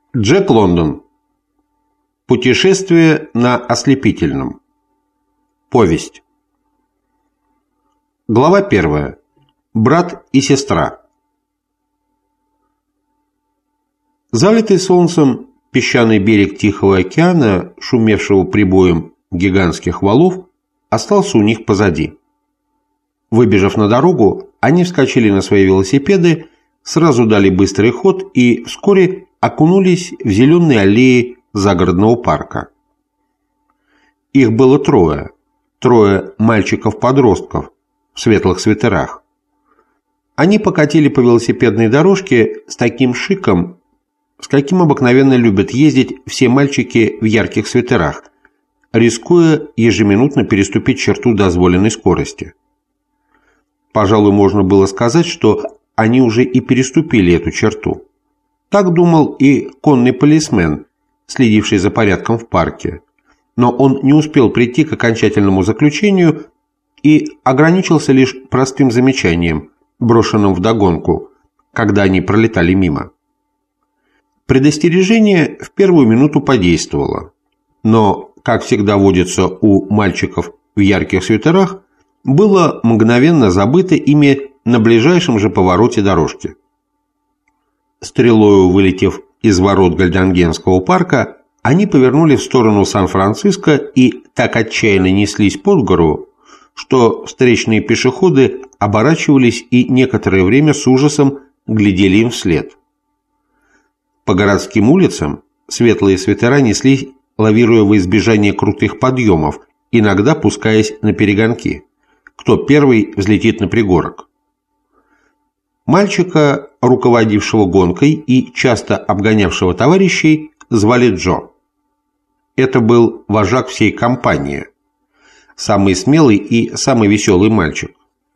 Джек Лондон. Путешествие на ослепительном. Повесть. Глава 1. Брат и сестра. Залитый солнцем песчаный берег Тихого океана, шумевшего прибоем гигантских валов, остался у них позади. Выбежав на дорогу, они вскочили на свои велосипеды, сразу дали быстрый ход и вскоре окунулись в зеленые аллеи загородного парка. Их было трое мальчиков-подростков в светлых свитерах. Они покатили по велосипедной дорожке с таким шиком, с каким обыкновенно любят ездить все мальчики в ярких свитерах, рискуя ежеминутно переступить черту дозволенной скорости. Пожалуй, можно было сказать, что они уже и переступили эту черту. Так думал и конный полисмен, следивший за порядком в парке. Но он не успел прийти к окончательному заключению и ограничился лишь простым замечанием, брошенным вдогонку, когда они пролетали мимо. Предостережение в первую минуту подействовало, но, как всегда водится у мальчиков в ярких свитерах, было мгновенно забыто ими на ближайшем же повороте дорожки. Стрелою вылетев из ворот Гальдангенского парка, они повернули в сторону Сан-Франциско и так отчаянно неслись под гору, что встречные пешеходы оборачивались и некоторое время с ужасом глядели им вслед. По городским улицам светлые свитера неслись, лавируя во избежание крутых подъемов, иногда пускаясь на перегонки. Кто первый взлетит на пригорок. Мальчика, руководившего гонкой и часто обгонявшего товарищей, звали Джо. Это был вожак всей компании, самый смелый и самый веселый мальчик.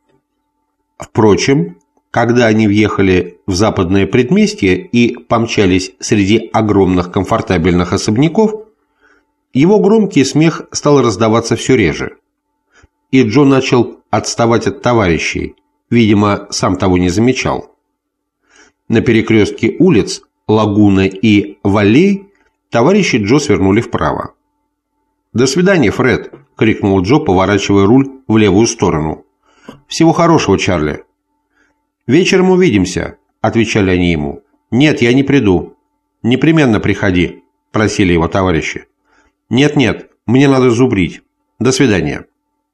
Впрочем, когда они въехали в западное предместье и помчались среди огромных комфортабельных особняков, его громкий смех стал раздаваться все реже. И Джо начал отставать от товарищей, видимо, сам того не замечал. На перекрестке улиц Лагуна и Валлей товарищи Джо свернули вправо. «До свидания, Фред!» — крикнул Джо, поворачивая руль в левую сторону. «Всего хорошего, Чарли!» «Вечером увидимся», — отвечали они ему. «Нет, я не приду». «Непременно приходи», — просили его товарищи. «Нет, мне надо зубрить. До свидания».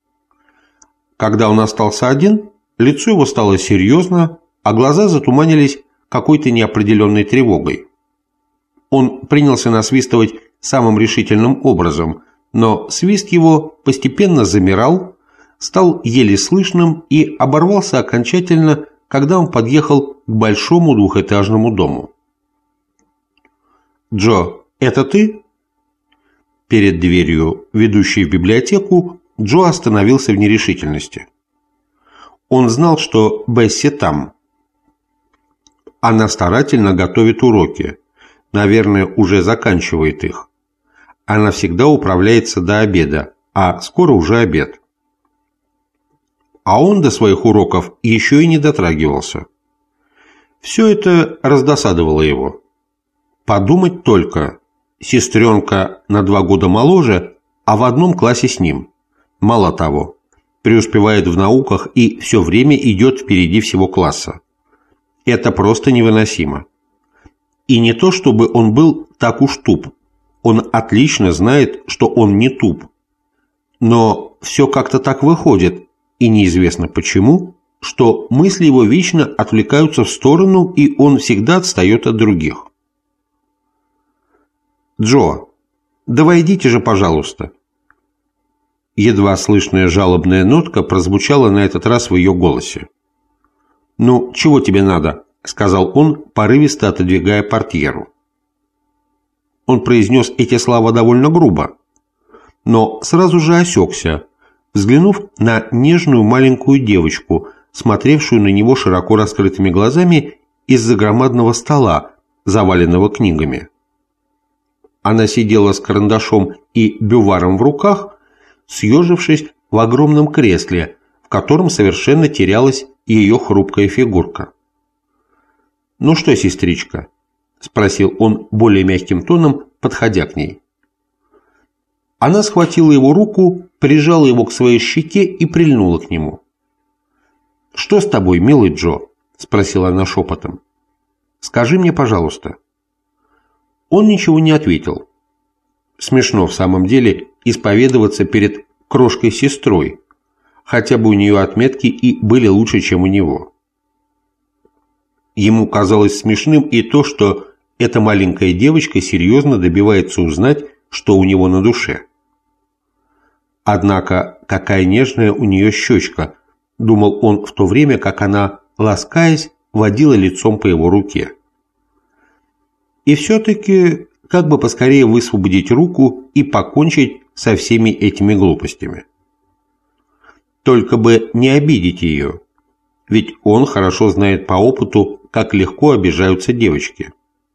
Когда он остался один, лицо его стало серьезно, а глаза затуманились какой-то неопределенной тревогой. Он принялся насвистывать самым решительным образом, но свист его постепенно замирал, стал еле слышным и оборвался окончательно, когда он подъехал к большому двухэтажному дому. «Джо, это ты?» Перед дверью, ведущей в библиотеку, Джо остановился в нерешительности. Он знал, что Бесси там. Она старательно готовит уроки, наверное, уже заканчивает их. Она всегда управляется до обеда, а скоро уже обед. А он до своих уроков еще и не дотрагивался. Все это раздосадовало его. Подумать только, сестренка на 2 года моложе, а в одном классе с ним. Мало того, преуспевает в науках и все время идет впереди всего класса. Это просто невыносимо. И не то, чтобы он был так уж туп. Он отлично знает, что он не туп. Но все как-то так выходит, и неизвестно почему, что мысли его вечно отвлекаются в сторону, и он всегда отстает от других. «Джо, да войдите же, пожалуйста». Едва слышная жалобная нотка прозвучала на этот раз в ее голосе. «Ну, чего тебе надо?» — сказал он, порывисто отодвигая портьеру. Он произнес эти слова довольно грубо, но сразу же осекся, взглянув на нежную маленькую девочку, смотревшую на него широко раскрытыми глазами из-за громадного стола, заваленного книгами. Она сидела с карандашом и бюваром в руках, съежившись в огромном кресле, в котором совершенно терялась ее хрупкая фигурка. «Ну что, сестричка, – спросил он более мягким тоном, подходя к ней. Она схватила его руку, прижала его к своей щеке и прильнула к нему. «Что с тобой, милый Джо?» – спросила она шепотом. «Скажи мне, пожалуйста». Он ничего не ответил. Смешно в самом деле исповедоваться перед крошкой-сестрой, хотя бы у нее отметки и были лучше, чем у него. Ему казалось смешным и то, что эта маленькая девочка серьезно добивается узнать, что у него на душе. Однако, какая нежная у нее щечка, думал он в то время, как она, ласкаясь, водила лицом по его руке. И все-таки, как бы поскорее высвободить руку и покончить со всеми этими глупостями. Только бы не обидеть ее, ведь он хорошо знает по опыту, как легко обижаются девочки.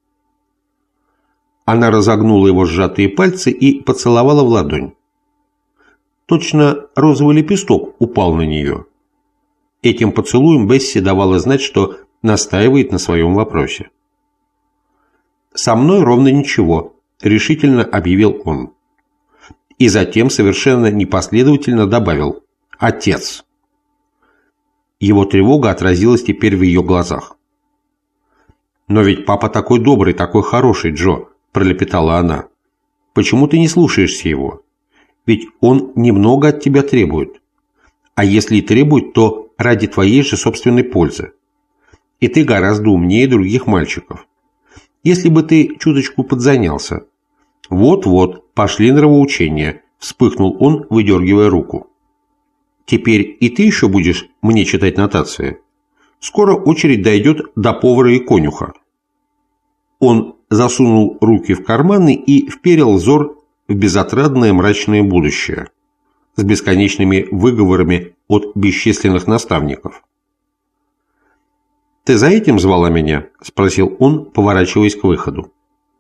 Она разогнула его сжатые пальцы и поцеловала в ладонь. Точно розовый лепесток упал на нее. Этим поцелуем Бесси давала знать, что настаивает на своем вопросе. «Со мной ровно ничего», – решительно объявил он. И затем совершенно непоследовательно добавил «Отец». Его тревога отразилась теперь в ее глазах. «Но ведь папа такой добрый, такой хороший, Джо», – пролепетала она. «Почему ты не слушаешься его? Ведь он немного от тебя требует. А если и требует, то ради твоей же собственной пользы. И ты гораздо умнее других мальчиков. Если бы ты чуточку подзанялся». «Вот-вот, пошли нравоучения», – вспыхнул он, выдергивая руку. «Теперь и ты еще будешь мне читать нотации? Скоро очередь дойдет до повара и конюха». Он засунул руки в карманы и вперил взор в безотрадное мрачное будущее с бесконечными выговорами от бесчисленных наставников. «Ты за этим звала меня?» – спросил он, поворачиваясь к выходу.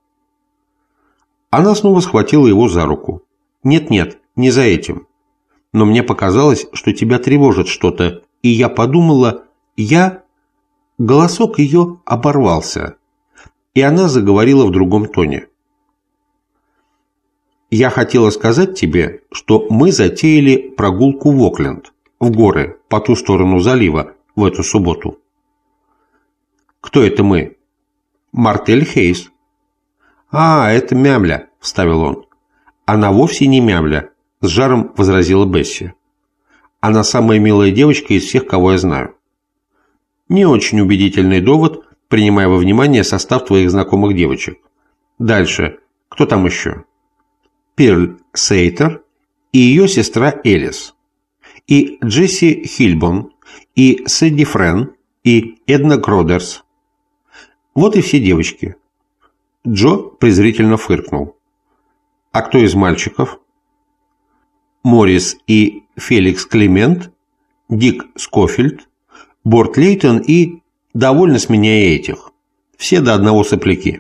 Она снова схватила его за руку. «Нет-нет, не за этим. Но мне показалось, что тебя тревожит что-то, и я подумала, Голосок ее оборвался, и она заговорила в другом тоне. «Я хотела сказать тебе, что мы затеяли прогулку в Окленд, в горы, по ту сторону залива, в эту субботу». «Кто это мы?» «Мартель Хейс». «А, это Мямля», – вставил он. «Она вовсе не Мямля», – с жаром возразила Бесси. «Она самая милая девочка из всех, кого я знаю». Не очень убедительный довод, принимая во внимание состав твоих знакомых девочек. Дальше. Кто там еще? Перль Сейтер и ее сестра Элис. И Джесси Хильбон, и Сэдди Френ, и Эдна Гродерс. Вот и все девочки. Джо презрительно фыркнул. А кто из мальчиков? Моррис и Феликс Клемент, Дик Скофилд, Борт Лейтон и... Довольно с меня и этих. Все до одного сопляки.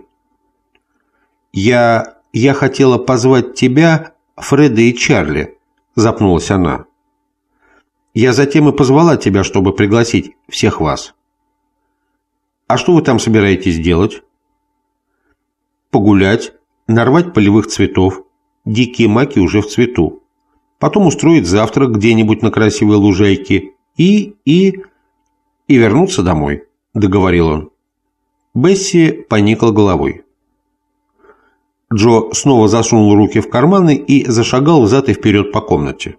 Я хотела позвать тебя, Фреда и Чарли, запнулась она. Я затем и позвала тебя, чтобы пригласить всех вас. А что вы там собираетесь делать? Погулять, нарвать полевых цветов. Дикие маки уже в цвету. Потом устроить завтрак где-нибудь на красивой лужайке и вернуться домой, договорил он. Бесси поникла головой. Джо снова засунул руки в карманы и зашагал взад и вперед по комнате.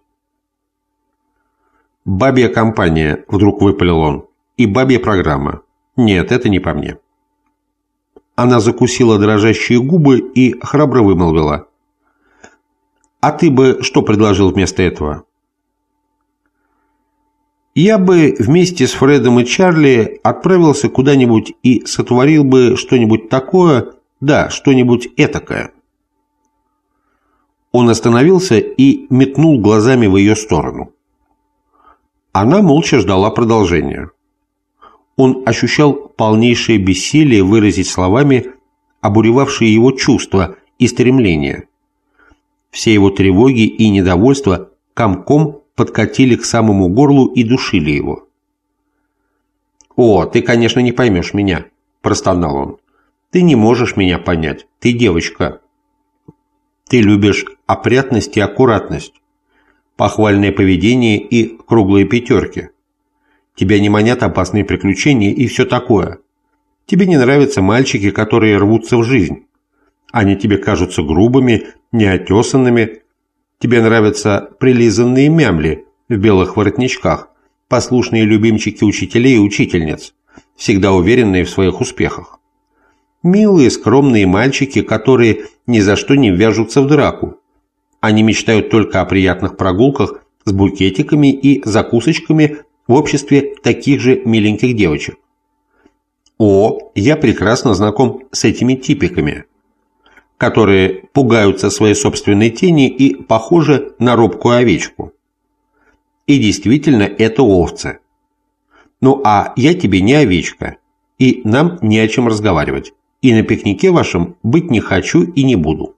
«Бабья компания», — вдруг выпалил он, — «и бабья программа. Нет, это не по мне». Она закусила дрожащие губы и храбро вымолвила. «А ты бы что предложил вместо этого?» «Я бы вместе с Фредом и Чарли отправился куда-нибудь и сотворил бы что-нибудь такое, да, что-нибудь этакое». Он остановился и метнул глазами в ее сторону. Она молча ждала продолжения. Он ощущал полнейшее бессилие выразить словами обуревавшие его чувства и стремления. Все его тревоги и недовольства комком подкатили к самому горлу и душили его. «О, ты, конечно, не поймешь меня», – простонал он. Ты не можешь меня понять. Ты девочка. Ты любишь опрятность и аккуратность, похвальное поведение и круглые пятерки. Тебя не манят опасные приключения и все такое. Тебе не нравятся мальчики, которые рвутся в жизнь. Они тебе кажутся грубыми, неотесанными. Тебе нравятся прилизанные мямли в белых воротничках, послушные любимчики учителей и учительниц, всегда уверенные в своих успехах. Милые, скромные мальчики, которые ни за что не ввяжутся в драку. Они мечтают только о приятных прогулках с букетиками и закусочками в обществе таких же миленьких девочек. О, я прекрасно знаком с этими типиками, которые пугаются своей собственной тени и похожи на робкую овечку. И действительно, это овцы. Ну а я тебе не овечка, и нам не о чем разговаривать. И на пикнике вашем быть не хочу и не буду.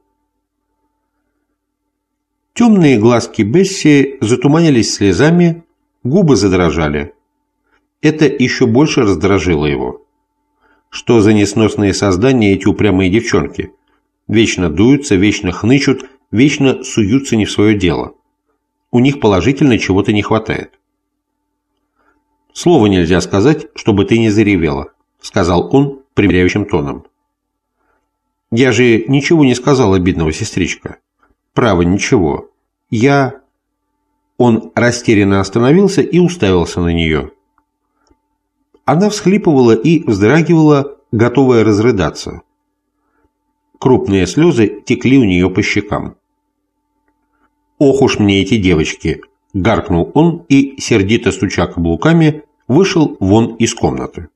Темные глазки Бесси затуманились слезами, губы задрожали. Это еще больше раздражило его. Что за несносные создания эти упрямые девчонки? Вечно дуются, вечно хнычут, вечно суются не в свое дело. У них положительно чего-то не хватает. «Слова нельзя сказать, чтобы ты не заревела», — сказал он примиряющим тоном. «Я же ничего не сказал обидного, сестричка. Право, ничего. Я...» Он растерянно остановился и уставился на нее. Она всхлипывала и вздрагивала, готовая разрыдаться. Крупные слезы текли у нее по щекам. «Ох уж мне эти девочки!» – гаркнул он и, сердито стуча каблуками, вышел вон из комнаты.